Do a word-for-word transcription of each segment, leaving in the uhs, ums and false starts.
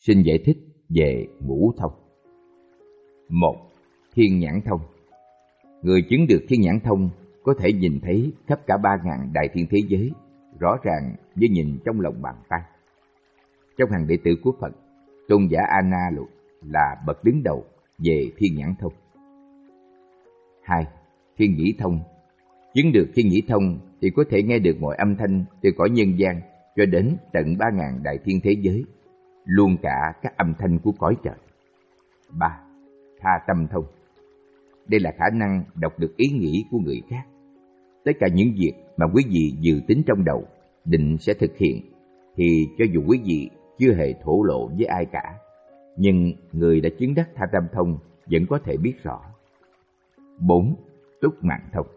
Xin giải thích về ngũ thông. Một. Thiên nhãn thông. Người chứng được thiên nhãn thông có thể nhìn thấy khắp cả ba ngàn đại thiên thế giới, rõ ràng như nhìn trong lòng bàn tay. Trong hàng đệ tử của Phật, tôn giả A Na là bậc đứng đầu về thiên nhãn thông. Hai. Thiên nhĩ thông. Chứng được thiên nhĩ thông thì có thể nghe được mọi âm thanh từ cõi nhân gian cho đến tận ba ngàn đại thiên thế giới, luôn cả các âm thanh của cõi trời. Ba. Tha tâm thông. Đây là khả năng đọc được ý nghĩ của người khác. Tất cả những việc mà quý vị dự tính trong đầu định sẽ thực hiện thì cho dù quý vị chưa hề thổ lộ với ai cả, nhưng người đã chứng đắc tha tâm thông vẫn có thể biết rõ. Bốn. Túc mạng thông.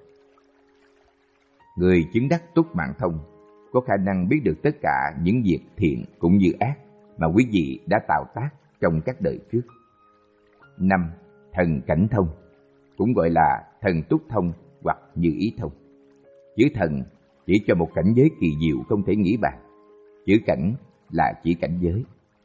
Người chứng đắc túc mạng thông có khả năng biết được tất cả những việc thiện cũng như ác mà quý vị đã tạo tác trong các đời trước. Năm. Thần cảnh thông, cũng gọi là thần túc thông hoặc như ý thông. Chữ thần chỉ cho một cảnh giới kỳ diệu không thể nghĩ bàn, chữ cảnh là chỉ cảnh giới.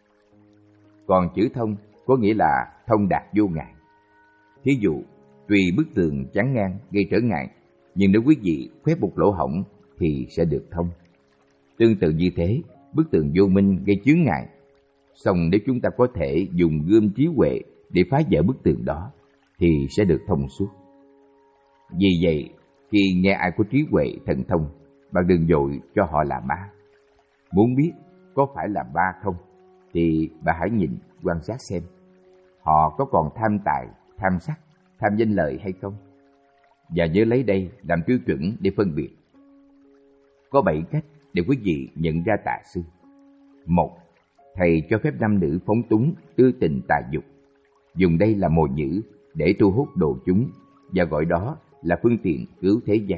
Còn chữ thông có nghĩa là thông đạt vô ngại. Thí dụ, tuy bức tường chắn ngang gây trở ngại, nhưng nếu quý vị khoét một lỗ hổng thì sẽ được thông. Tương tự như thế, bức tường vô minh gây chướng ngại, song nếu chúng ta có thể dùng gươm trí huệ để phá vỡ bức tường đó thì sẽ được thông suốt. Vì vậy, khi nghe ai có trí huệ thần thông, bạn đừng vội cho họ là ma. Muốn biết có phải là ma không thì bạn hãy nhìn, quan sát xem họ có còn tham tài, tham sắc, tham danh lợi hay không, và nhớ lấy đây làm tiêu chuẩn để phân biệt. Có bảy cách để quý vị nhận ra tà sư. Một. Thầy cho phép nam nữ phóng túng, tư tình tà dục, dùng đây là mồi nhử để thu hút đồ chúng và gọi đó là phương tiện cứu thế gian.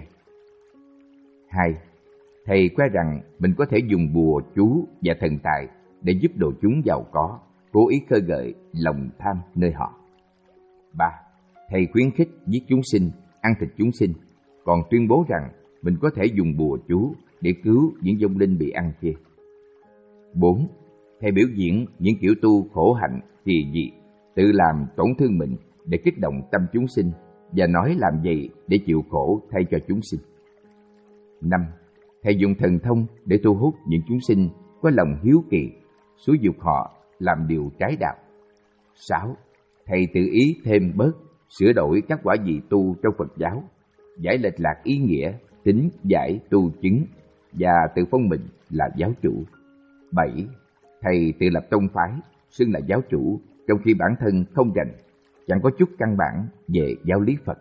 Hai. Thầy khoe rằng mình có thể dùng bùa chú và thần tài để giúp đồ chúng giàu có, cố ý khơi gợi lòng tham nơi họ. Ba. Thầy khuyến khích giết chúng sinh, ăn thịt chúng sinh, còn tuyên bố rằng mình có thể dùng bùa chú để cứu những vong linh bị ăn kia. Bốn. Thầy biểu diễn những kiểu tu khổ hạnh kỳ dị, tự làm tổn thương mình để kích động tâm chúng sinh và nói làm vậy để chịu khổ thay cho chúng sinh. Năm. Thầy dùng thần thông để thu hút những chúng sinh có lòng hiếu kỳ, xúi giục họ làm điều trái đạo. Sáu. Thầy tự ý thêm bớt, sửa đổi các quả vị tu trong Phật giáo, giải lệch lạc ý nghĩa, tính giải tu chứng và tự phong mình là giáo chủ. Bảy. Thầy tự lập tông phái, xưng là giáo chủ, trong khi bản thân không rành, chẳng có chút căn bản về giáo lý Phật.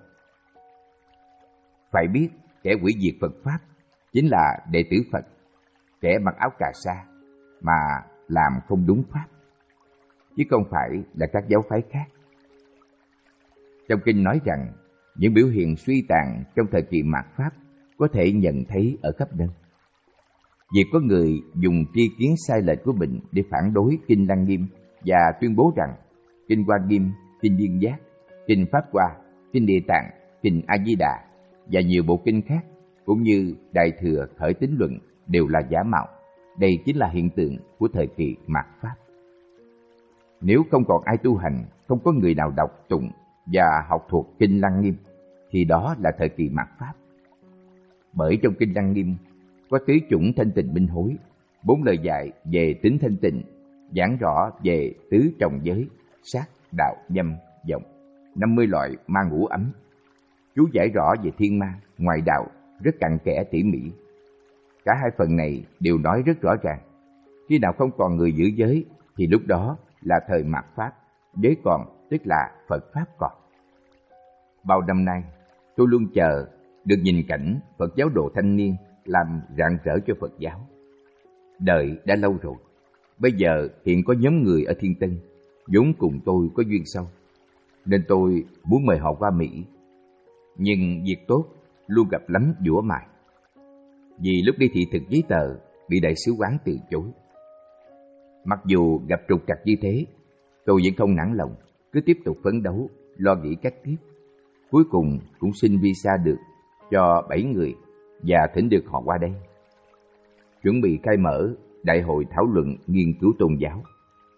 Phải biết, kẻ hủy diệt Phật Pháp chính là đệ tử Phật, kẻ mặc áo cà sa mà làm không đúng Pháp, chứ không phải là các giáo phái khác. Trong kinh nói rằng, những biểu hiện suy tàn trong thời kỳ mạt Pháp có thể nhận thấy ở khắp nơi. Việc có người dùng tri kiến sai lệch của mình để phản đối kinh Lăng Nghiêm và tuyên bố rằng kinh Hoa Nghiêm, kinh Viên Giác, kinh Pháp Hoa, kinh Địa Tạng, kinh A Di Đà và nhiều bộ kinh khác cũng như Đại Thừa Khởi Tín Luận đều là giả mạo. Đây chính là hiện tượng của thời kỳ mạt Pháp. Nếu không còn ai tu hành, không có người nào đọc tụng và học thuộc kinh Lăng Nghiêm thì đó là thời kỳ mạt Pháp. Bởi trong kinh Lăng Nghiêm có tứ chủng thanh tịnh minh hối, bốn lời dạy về tính thanh tịnh, giảng rõ về tứ trọng giới, sát, đạo, dâm, vọng, năm mươi loại ma ngũ ấm. Chú giải rõ về thiên ma, ngoại đạo rất cặn kẽ tỉ mỉ. Cả hai phần này đều nói rất rõ ràng, khi nào không còn người giữ giới thì lúc đó là thời mạt Pháp, giới còn tức là Phật Pháp còn. Bao năm nay, tôi luôn chờ được nhìn cảnh Phật giáo đồ thanh niên làm rạng rỡ cho Phật giáo. Đợi đã lâu rồi, bây giờ hiện có nhóm người ở Thiên Tân vốn cùng tôi có duyên sâu, nên tôi muốn mời họ qua Mỹ. Nhưng việc tốt luôn gặp lắm dũa mài. Vì lúc đi thị thực giấy tờ bị đại sứ quán từ chối. Mặc dù gặp trục trặc như thế, tôi vẫn không nản lòng, cứ tiếp tục phấn đấu, lo nghĩ cách tiếp. Cuối cùng cũng xin visa được cho bảy người và thỉnh được họ qua đây. Chuẩn bị khai mở đại hội thảo luận nghiên cứu tôn giáo,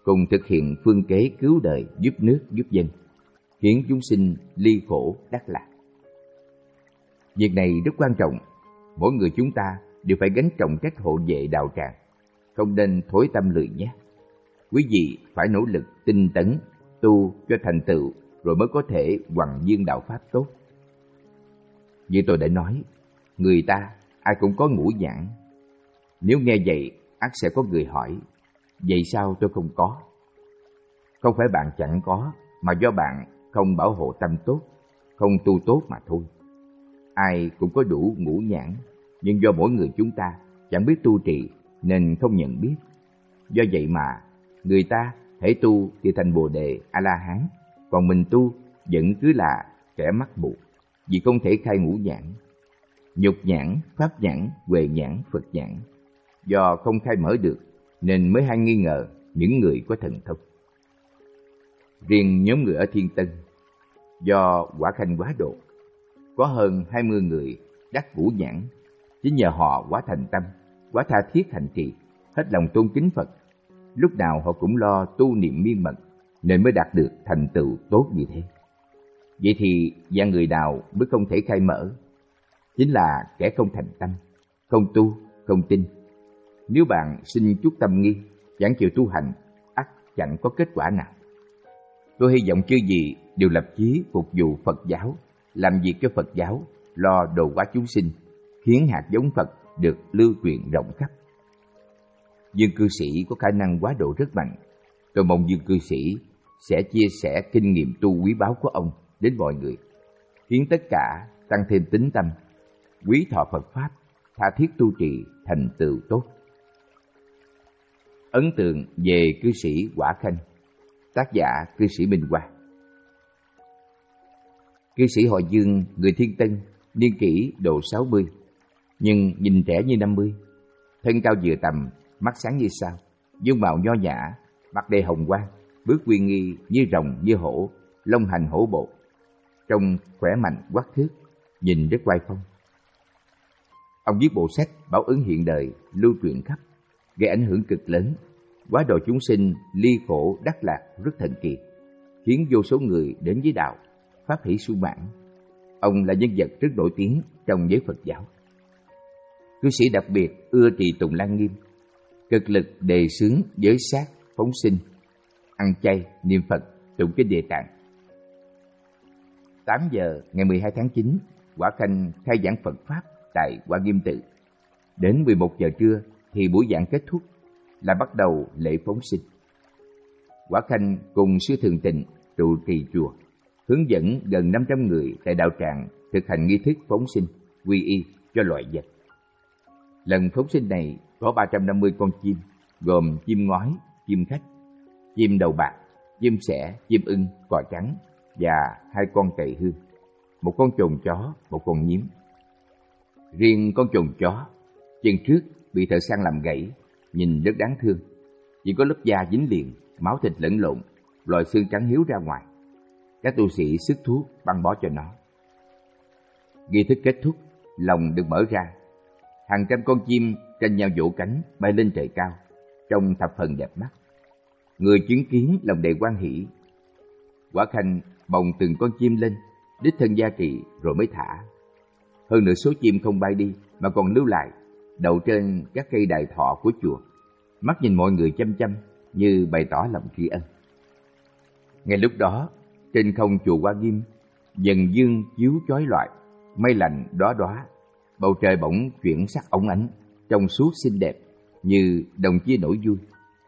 cùng thực hiện phương kế cứu đời giúp nước giúp dân, khiến chúng sinh ly khổ đắc lạc. Việc này rất quan trọng, mỗi người chúng ta đều phải gánh trọng trách hộ vệ đạo tràng, không nên thối tâm lười nhác. Quý vị phải nỗ lực tinh tấn, tu cho thành tựu rồi mới có thể hoằng dương đạo pháp tốt. Như tôi đã nói, người ta ai cũng có ngũ nhãn. Nếu nghe vậy, ắt sẽ có người hỏi, vậy sao tôi không có? Không phải bạn chẳng có, mà do bạn không bảo hộ tâm tốt, không tu tốt mà thôi. Ai cũng có đủ ngũ nhãn, nhưng do mỗi người chúng ta chẳng biết tu trì nên không nhận biết. Do vậy mà người ta hễ tu thì thành Bồ Đề, A-la-hán, còn mình tu vẫn cứ là kẻ mắt mù, vì không thể khai ngũ nhãn. Nhục nhãn, pháp nhãn, huệ nhãn, Phật nhãn. Do không khai mở được nên mới hay nghi ngờ những người có thần thông. Riêng nhóm người ở Thiên Tân, do quả khanh quá độ, có hơn hai mươi người đắc ngũ nhãn. Chính nhờ họ quá thành tâm, quá tha thiết hành trì, hết lòng tôn kính Phật, lúc nào họ cũng lo tu niệm miên mật, nên mới đạt được thành tựu tốt như thế. Vậy thì dạng người nào mới không thể khai mở? Chính là kẻ không thành tâm, không tu, không tin. Nếu bạn sinh chút tâm nghi, chẳng chịu tu hành, ắt chẳng có kết quả nào. Tôi hy vọng chư vị đều lập chí phục vụ Phật giáo, làm việc cho Phật giáo, lo độ hóa chúng sinh, khiến hạt giống Phật được lưu truyền rộng khắp. Dương cư sĩ có khả năng quá độ rất mạnh. Tôi mong Dương cư sĩ sẽ chia sẻ kinh nghiệm tu quý báu của ông đến mọi người, khiến tất cả tăng thêm tín tâm, quý thọ Phật Pháp, tha thiết tu trì, thành tựu tốt. Ấn tượng về cư sĩ Quả Khanh. Tác giả cư sĩ Minh Hoa. Cư sĩ họ Dương, người Thiên Tân, niên kỷ độ sáu mươi, nhưng nhìn trẻ như năm mươi. Thân cao vừa tầm, mắt sáng như sao, dung mạo nho nhã, mặt đầy hồng quang, bước uy nghi như rồng như hổ, long hành hổ bộ, trông khỏe mạnh quắc thước, nhìn rất oai phong. Ông viết bộ sách Báo ứng hiện đời lưu truyền khắp, gây ảnh hưởng cực lớn, quá độ chúng sinh ly khổ đắc lạc rất thần kỳ, khiến vô số người đến với đạo, pháp hỷ sung mãn. Ông là nhân vật rất nổi tiếng trong giới Phật giáo. Cư sĩ đặc biệt ưa trì tùng lăng nghiêm, cực lực đề xướng giới sát, phóng sinh, ăn chay, niệm Phật, tụng kinh Địa Tạng. tám giờ ngày mười hai tháng chín, Quả Khanh khai giảng Phật Pháp tại Hoa Nghiêm Tự. Đến mười một giờ trưa thì buổi giảng kết thúc, là bắt đầu lễ phóng sinh. Quả Khanh cùng sư Thường Tịnh trụ trì chùa, hướng dẫn gần năm trăm người tại đạo tràng thực hành nghi thức phóng sinh, quy y cho loài vật. Lần phóng sinh này có ba trăm năm mươi con chim, gồm chim ngói, chim khách, chim đầu bạc, chim sẻ, chim ưng, cò trắng và hai con cầy hương, một con chồn chó, một con nhím. Riêng con chồn chó, chân trước bị thợ săn làm gãy, nhìn rất đáng thương, chỉ có lớp da dính liền, máu thịt lẫn lộn, loại xương trắng hiếu ra ngoài. Các tu sĩ sức thuốc băng bó cho nó. Nghi thức kết thúc, lồng được mở ra, hàng trăm con chim tranh nhau vỗ cánh bay lên trời cao, trông thập phần đẹp mắt. Người chứng kiến lòng đầy hoan hỷ. Quả Khanh bồng từng con chim lên, đích thân gia trì rồi mới thả. Hơn nửa số chim không bay đi mà còn lưu lại, đậu trên các cây đại thọ của chùa, mắt nhìn mọi người chăm chăm như bày tỏ lòng tri ân. Ngay lúc đó, trên không chùa Hoa Nghiêm, dần dương chiếu chói lọi, mây lành đóa đóa, bầu trời bỗng chuyển sắc óng ánh, trong suốt xinh đẹp như đồng chia nỗi vui.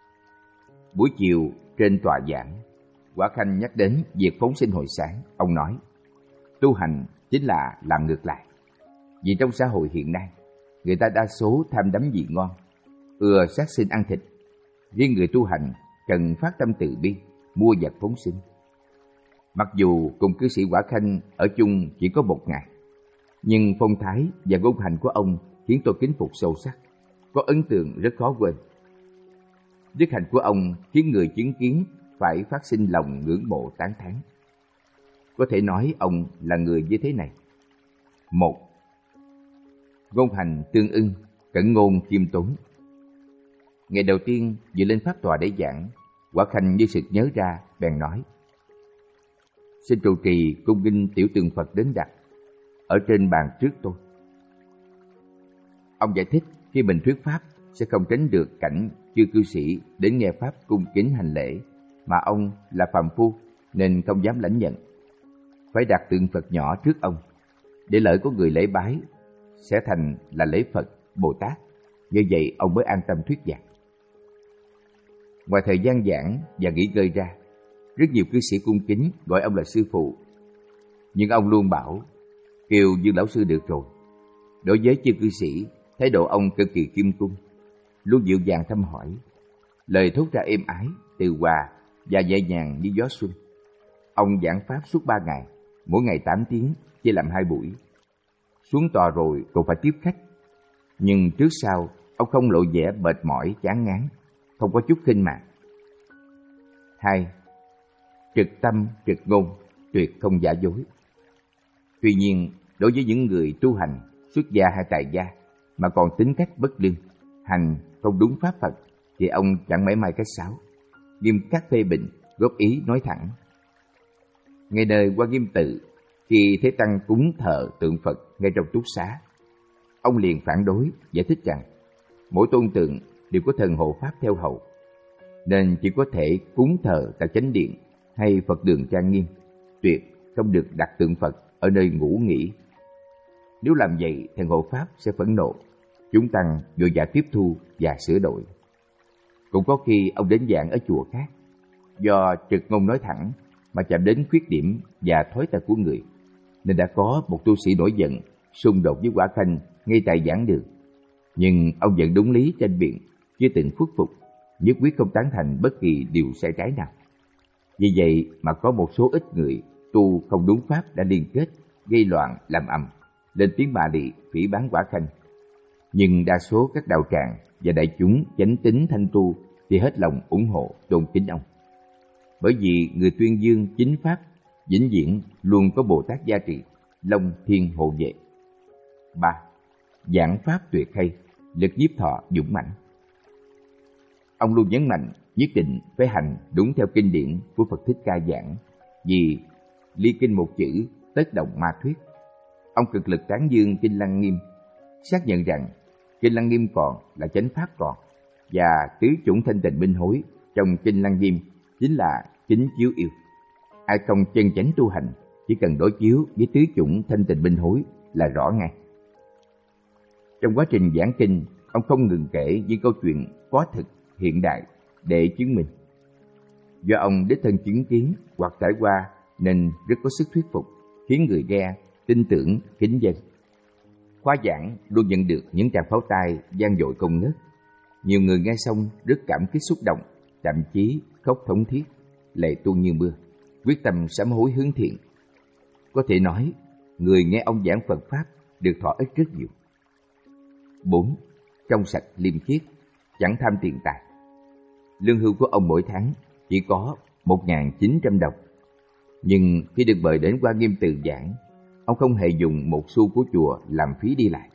Buổi chiều trên tòa giảng, Quả Khanh nhắc đến việc phóng sinh hồi sáng. Ông nói, tu hành chính là làm ngược lại. Vì trong xã hội hiện nay, người ta đa số tham đắm vị ngon, ưa sát sinh ăn thịt. Riêng người tu hành cần phát tâm từ bi, mua vật phóng sinh. Mặc dù cùng cư sĩ Quả Khanh ở chung chỉ có một ngày, nhưng phong thái và ngôn hành của ông khiến tôi kính phục sâu sắc, có ấn tượng rất khó quên. Đức hạnh của ông khiến người chứng kiến phải phát sinh lòng ngưỡng mộ tán thán. Có thể nói ông là người như thế này. Một, ngôn hành tương ưng, cẩn ngôn khiêm tốn. Ngày đầu tiên vừa lên pháp tòa để giảng, Quả Khanh như sực nhớ ra, bèn nói: Xin trụ trì cung nghinh tiểu tượng Phật đến đặt ở trên bàn trước tôi. Ông giải thích khi mình thuyết pháp sẽ không tránh được cảnh chư cư sĩ đến nghe pháp cung kính hành lễ, mà ông là phàm phu nên không dám lãnh nhận. Phải đặt tượng Phật nhỏ trước ông, để lỡ có người lễ bái sẽ thành là lễ Phật, Bồ Tát. Như vậy ông mới an tâm thuyết giảng. Ngoài thời gian giảng và nghỉ ngơi ra, rất nhiều cư sĩ cung kính gọi ông là sư phụ. Nhưng ông luôn bảo kêu Dương lão sư được rồi. Đối với chư cư sĩ, thái độ ông cực kỳ khiêm cung, luôn dịu dàng thăm hỏi, lời thốt ra êm ái, từ hòa và nhẹ nhàng như gió xuân. Ông giảng pháp suốt ba ngày, mỗi ngày tám tiếng, chia làm hai buổi. Xuống tòa rồi còn phải tiếp khách, nhưng trước sau ông không lộ vẻ mệt mỏi chán ngán, không có chút khinh mạn. Hai, trực tâm trực ngôn, tuyệt không giả dối. Tuy nhiên, đối với những người tu hành xuất gia hay tại gia mà còn tính cách bất lương, hành không đúng pháp Phật, thì ông chẳng mảy may cách sáo, nghiêm khắc phê bình, góp ý nói thẳng. Ngay nơi Quan Nghiêm Tự, khi thấy tăng cúng thờ tượng Phật ngay trong túc xá, ông liền phản đối, giải thích rằng mỗi tôn tượng đều có thần hộ pháp theo hầu, nên chỉ có thể cúng thờ tại chánh điện hay Phật đường trang nghiêm, tuyệt không được đặt tượng Phật ở nơi ngủ nghỉ. Nếu làm vậy, thần hộ pháp sẽ phẫn nộ, chúng tăng vội vã tiếp thu và sửa đổi. Cũng có khi ông đến giảng ở chùa khác, do trực ngôn nói thẳng mà chạm đến khuyết điểm và thói tật của người, nên đã có một tu sĩ nổi giận xung đột với Quả Khanh ngay tại giảng đường. Nhưng ông vẫn đúng lý tranh biện, chưa từng khuất phục, nhất quyết không tán thành bất kỳ điều sai trái nào. Vì vậy mà có một số ít người tu không đúng pháp đã liên kết gây loạn làm ầm, lên tiếng bạ lị phỉ báng Quả Khanh. Nhưng đa số các đạo tràng và đại chúng chánh tín thanh tu thì hết lòng ủng hộ tôn kính ông, bởi vì người tuyên dương chính pháp vĩnh viễn luôn có Bồ Tát gia trì, long thiên hộ vệ. Ba, giảng pháp tuyệt hay, lực nhiếp thọ dũng mãnh. Ông luôn nhấn mạnh nhất định phải hành đúng theo kinh điển của Phật Thích Ca giảng, vì ly kinh một chữ tất động ma thuyết. Ông cực lực tán dương kinh Lăng Nghiêm, xác nhận rằng kinh Lăng Nghiêm còn là chánh pháp còn, và tứ chủng thanh tịnh minh hối trong kinh Lăng Nghiêm chính là kính chiếu yêu. Ai không chân chánh tu hành, chỉ cần đối chiếu với tứ chủng thanh tịnh minh hối là rõ ngay. Trong quá trình giảng kinh, ông không ngừng kể những câu chuyện có thực hiện đại để chứng minh. Do ông đích thân chứng kiến hoặc trải qua nên rất có sức thuyết phục, khiến người nghe tin tưởng kính dân. Khóa giảng luôn nhận được những tràng pháo tay vang dội không ngớt. Nhiều người nghe xong rất cảm kích xúc động, thậm chí khóc thống thiết, lệ tuôn như mưa, quyết tâm sám hối hướng thiện. Có thể nói, người nghe ông giảng Phật pháp được thọ ích rất nhiều. Bốn, trong sạch liêm khiết, chẳng tham tiền tài. Lương hưu của ông mỗi tháng chỉ có một nghìn chín trăm đồng. Nhưng khi được mời đến Quan Nghiêm Tự giảng, ông không hề dùng một xu của chùa làm phí đi lại.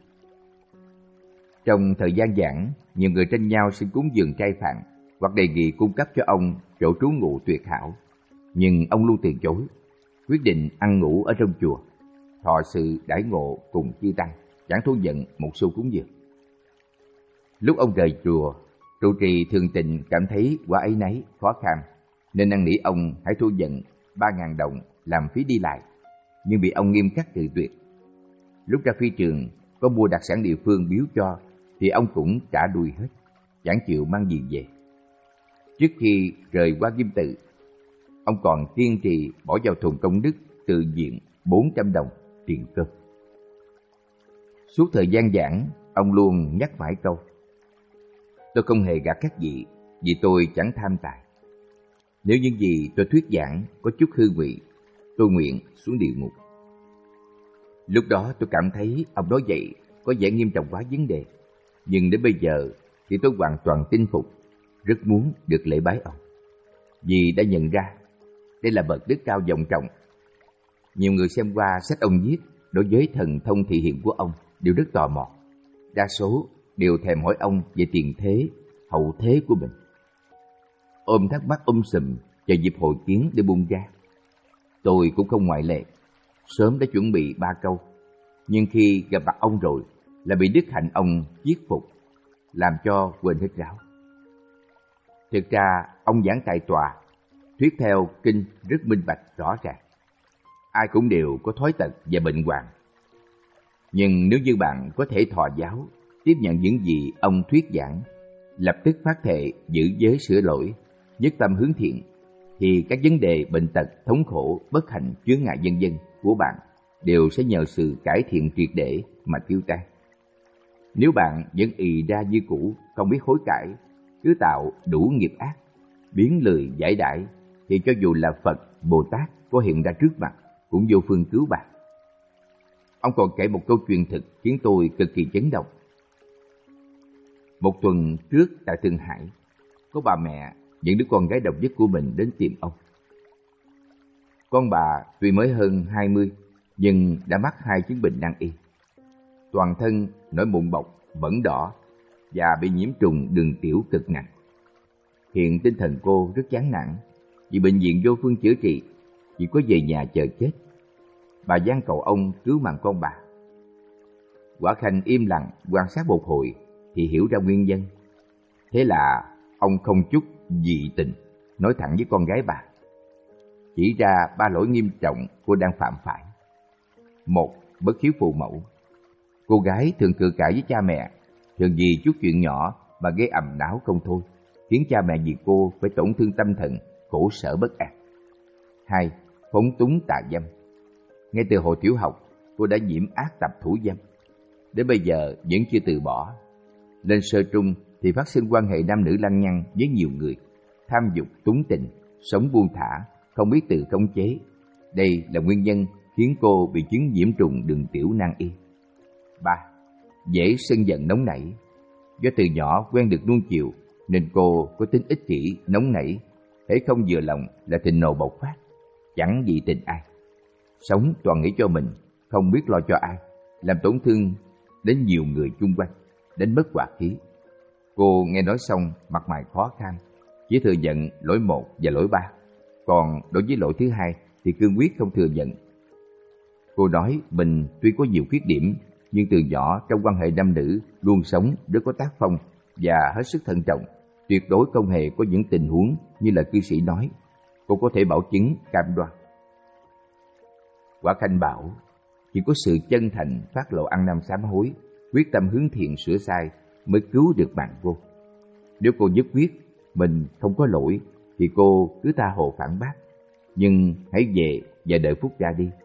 Trong thời gian giảng, nhiều người tranh nhau xin cúng dường trai phạn hoặc đề nghị cung cấp cho ông chỗ trú ngụ tuyệt hảo. Nhưng ông luôn từ chối, quyết định ăn ngủ ở trong chùa, thọ sự đãi ngộ cùng chư tăng, chẳng thu nhận một xu cúng dường. Lúc ông rời chùa, trụ trì thường tình cảm thấy quá áy náy, khó khăn, nên năn nỉ ông hãy thu nhận ba ngàn đồng làm phí đi lại, nhưng bị ông nghiêm khắc cự tuyệt. Lúc ra phi trường, có mua đặc sản địa phương biếu cho, thì ông cũng trả đuôi hết, chẳng chịu mang gì về. Trước khi rời Quan Nghiêm Tự, ông còn kiên trì bỏ vào thùng công đức tự diện bốn trăm đồng tiền cơm. Suốt thời gian giảng, ông luôn nhắc mãi câu: tôi không hề gạt các vị, vì tôi chẳng tham tài. Nếu những gì tôi thuyết giảng có chút hư ngụy, tôi nguyện xuống địa ngục. Lúc đó tôi cảm thấy ông nói vậy có vẻ nghiêm trọng quá vấn đề, nhưng đến bây giờ thì tôi hoàn toàn tin phục, rất muốn được lễ bái ông, vì đã nhận ra đây là bậc đức cao vọng trọng. Nhiều người xem qua sách ông viết đối với thần thông thị hiện của ông đều rất tò mò, đa số đều thèm hỏi ông về tiền thế, hậu thế của mình. ôm thắc mắc um sùm, chờ dịp hội kiến để buông ra. Tôi cũng không ngoại lệ, sớm đã chuẩn bị ba câu, nhưng khi gặp mặt ông rồi là bị đức hạnh ông chiết phục, làm cho quên hết ráo. Thực ra ông giảng tại tòa, thuyết theo kinh rất minh bạch rõ ràng. Ai cũng đều có thói tật và bệnh hoạn. Nhưng nếu như bạn có thể thọ giáo, tiếp nhận những gì ông thuyết giảng, lập tức phát thệ giữ giới sửa lỗi, nhất tâm hướng thiện, thì các vấn đề bệnh tật, thống khổ, bất hạnh, chướng ngại vân vân của bạn đều sẽ nhờ sự cải thiện triệt để mà tiêu tan. Nếu bạn vẫn ì ra như cũ, không biết hối cải, cứ tạo đủ nghiệp ác, biến lười giải đãi, thì cho dù là Phật, Bồ Tát có hiện ra trước mặt cũng vô phương cứu bạn. Ông còn kể một câu chuyện thực khiến tôi cực kỳ chấn động. Một tuần trước tại Thượng Hải, có bà mẹ dẫn đứa con gái độc nhất của mình đến tìm ông. Con bà tuy mới hơn hai mươi, nhưng đã mắc hai chứng bệnh nan y. Toàn thân nổi mụn bọc, bẩn đỏ và bị nhiễm trùng đường tiểu cực nặng. Hiện tinh thần cô rất chán nản, vì bệnh viện vô phương chữa trị, chỉ có về nhà chờ chết. Bà van cầu ông cứu mạng con bà. Quả Khanh im lặng quan sát một hồi thì hiểu ra nguyên nhân. Thế là ông không chút dị tình nói thẳng với con gái bà, chỉ ra ba lỗi nghiêm trọng cô đang phạm phải. Một, bất hiếu phụ mẫu. Cô gái thường cự cãi với cha mẹ, thường vì chút chuyện nhỏ mà gây ầm não không thôi, khiến cha mẹ vì cô phải tổn thương tâm thần, khổ sở bất an. Hai, phóng túng tà dâm. Ngay từ hồi tiểu học, cô đã nhiễm ác tập thủ dâm, đến bây giờ vẫn chưa từ bỏ. Lên sơ trung thì phát sinh quan hệ nam nữ lăng nhăng với nhiều người, tham dục túng tình, sống buông thả, không biết tự khống chế. Đây là nguyên nhân khiến cô bị chứng nhiễm trùng đường tiểu nan y. Ba, dễ sân giận nóng nảy. Do từ nhỏ quen được nuông chiều nên cô có tính ích kỷ, nóng nảy, hễ không vừa lòng là thịnh nộ bộc phát, chẳng dị tình ai. Sống toàn nghĩ cho mình, không biết lo cho ai, làm tổn thương đến nhiều người chung quanh, đến mất hòa khí. Cô nghe nói xong mặt mày khó khăn, chỉ thừa nhận lỗi một và lỗi ba, còn đối với lỗi thứ hai thì cương quyết không thừa nhận. Cô nói mình tuy có nhiều khuyết điểm, nhưng từ nhỏ trong quan hệ nam nữ luôn sống rất có tác phong và hết sức thận trọng, tuyệt đối không hề có những tình huống như là cư sĩ nói. Cô có thể bảo chứng cam đoan. Quả Khanh bảo, chỉ có sự chân thành phát lộ ăn năn sám hối, quyết tâm hướng thiện sửa sai mới cứu được mạng cô. Nếu cô nhất quyết mình không có lỗi thì cô cứ tha hồ phản bác, nhưng hãy về và đợi phút ra đi.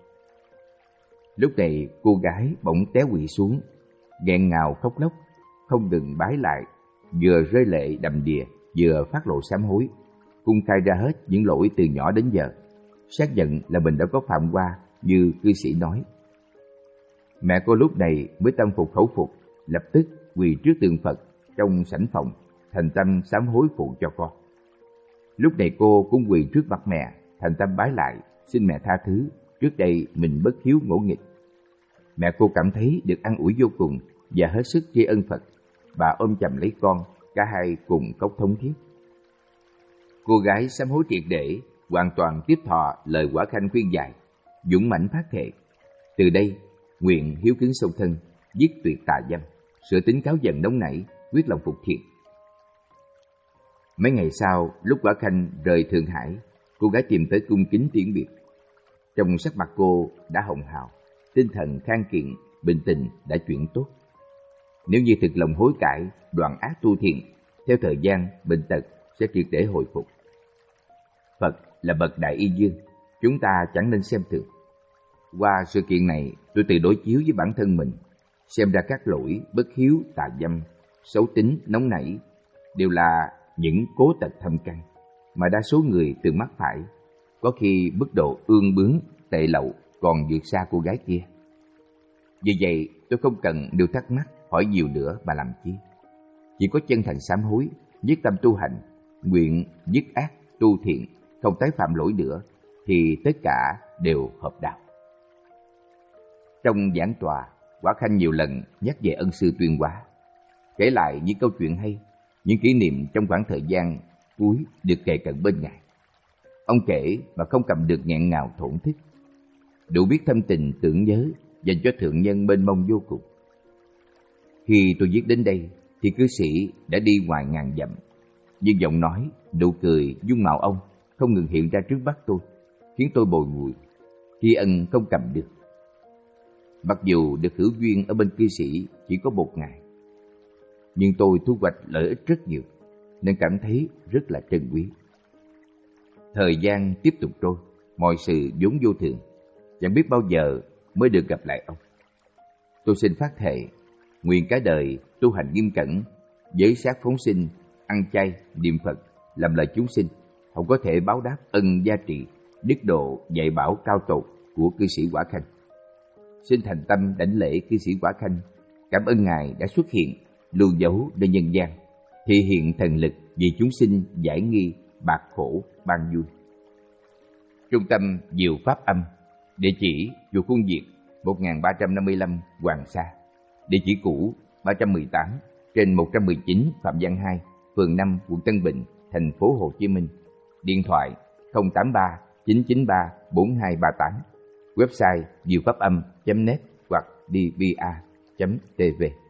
Lúc này cô gái bỗng té quỵ xuống, nghẹn ngào khóc lóc, không ngừng bái lại, vừa rơi lệ đầm đìa, vừa phát lộ sám hối, cung khai ra hết những lỗi từ nhỏ đến giờ, xác nhận là mình đã có phạm qua như cư sĩ nói. Mẹ cô lúc này mới tâm phục khẩu phục, lập tức quỳ trước tượng Phật trong sảnh phòng, thành tâm sám hối phụ cho con. Lúc này cô cũng quỳ trước mặt mẹ, thành tâm bái lại, xin mẹ tha thứ, trước đây mình bất hiếu ngỗ nghịch. Mẹ cô cảm thấy được an ủi vô cùng và hết sức tri ân Phật. Bà ôm chầm lấy con, cả hai cùng khóc thống thiết. Cô gái sám hối triệt để, hoàn toàn tiếp thọ lời Quả Khanh khuyên dạy, dũng mãnh phát thệ. Từ đây, nguyện hiếu kính sâu thân, giết tuyệt tà dâm, sửa tính cáo giận nóng nảy, quyết lòng phục thiện. Mấy ngày sau, lúc Quả Khanh rời Thượng Hải, cô gái tìm tới cung kính tiễn biệt. Trong sắc mặt cô đã hồng hào, tinh thần khang kiện, bình tình đã chuyển tốt. Nếu như thực lòng hối cải, đoạn ác tu thiện, theo thời gian bệnh tật sẽ triệt để hồi phục. Phật là bậc đại y dương, chúng ta chẳng nên xem thường. Qua sự kiện này, tôi tự đối chiếu với bản thân mình, xem ra các lỗi bất hiếu, tà dâm, xấu tính, nóng nảy đều là những cố tật thâm căn mà đa số người từng mắc phải, có khi mức độ ương bướng, tệ lậu còn vượt xa cô gái kia. Vì vậy, tôi không cần điều thắc mắc, hỏi nhiều nữa mà làm chi. Chỉ có chân thành sám hối, nhất tâm tu hành, nguyện dứt ác, tu thiện, không tái phạm lỗi nữa, thì tất cả đều hợp đạo. Trong giảng tòa, Quả Khanh nhiều lần nhắc về ân sư Tuyên Hóa, kể lại những câu chuyện hay, những kỷ niệm trong khoảng thời gian cuối được kề cận bên Ngài. Ông kể mà không cầm được nghẹn ngào thổn thức. Đủ biết thâm tình tưởng nhớ dành cho thượng nhân mênh mông vô cùng. Khi tôi viết đến đây thì cư sĩ đã đi ngoài ngàn dặm, nhưng giọng nói, nụ cười, dung mạo ông không ngừng hiện ra trước mắt tôi, khiến tôi bồi hồi, tri ân không cầm được. Mặc dù được hữu duyên ở bên cư sĩ chỉ có một ngày, nhưng tôi thu hoạch lợi ích rất nhiều, nên cảm thấy rất là trân quý. Thời gian tiếp tục trôi, mọi sự vốn vô thường, chẳng biết bao giờ mới được gặp lại ông. Tôi xin phát thệ, nguyện cả đời tu hành nghiêm cẩn, giới sát phóng sinh, ăn chay, niệm Phật, làm lời chúng sinh, không có thể báo đáp ân gia trị, đức độ dạy bảo cao tột của cư sĩ Quả Khanh. Xin thành tâm đảnh lễ cư sĩ Quả Khanh, cảm ơn Ngài đã xuất hiện, lưu dấu nơi nhân gian, thể hiện thần lực vì chúng sinh giải nghi, bạc khổ, ban vui. Trung tâm Diệu Pháp Âm, địa chỉ chùa Khuôn Việt, một nghìn ba trăm năm mươi lăm Hoàng Sa, địa chỉ cũ ba trăm mười tám trên một trăm mười chín Phạm Văn hai, phường năm, quận Tân Bình, thành phố Hồ Chí Minh. Điện thoại không tám ba chín chín ba bốn hai ba tám, website diệu pháp âm chấm net hoặc d b a chấm t v.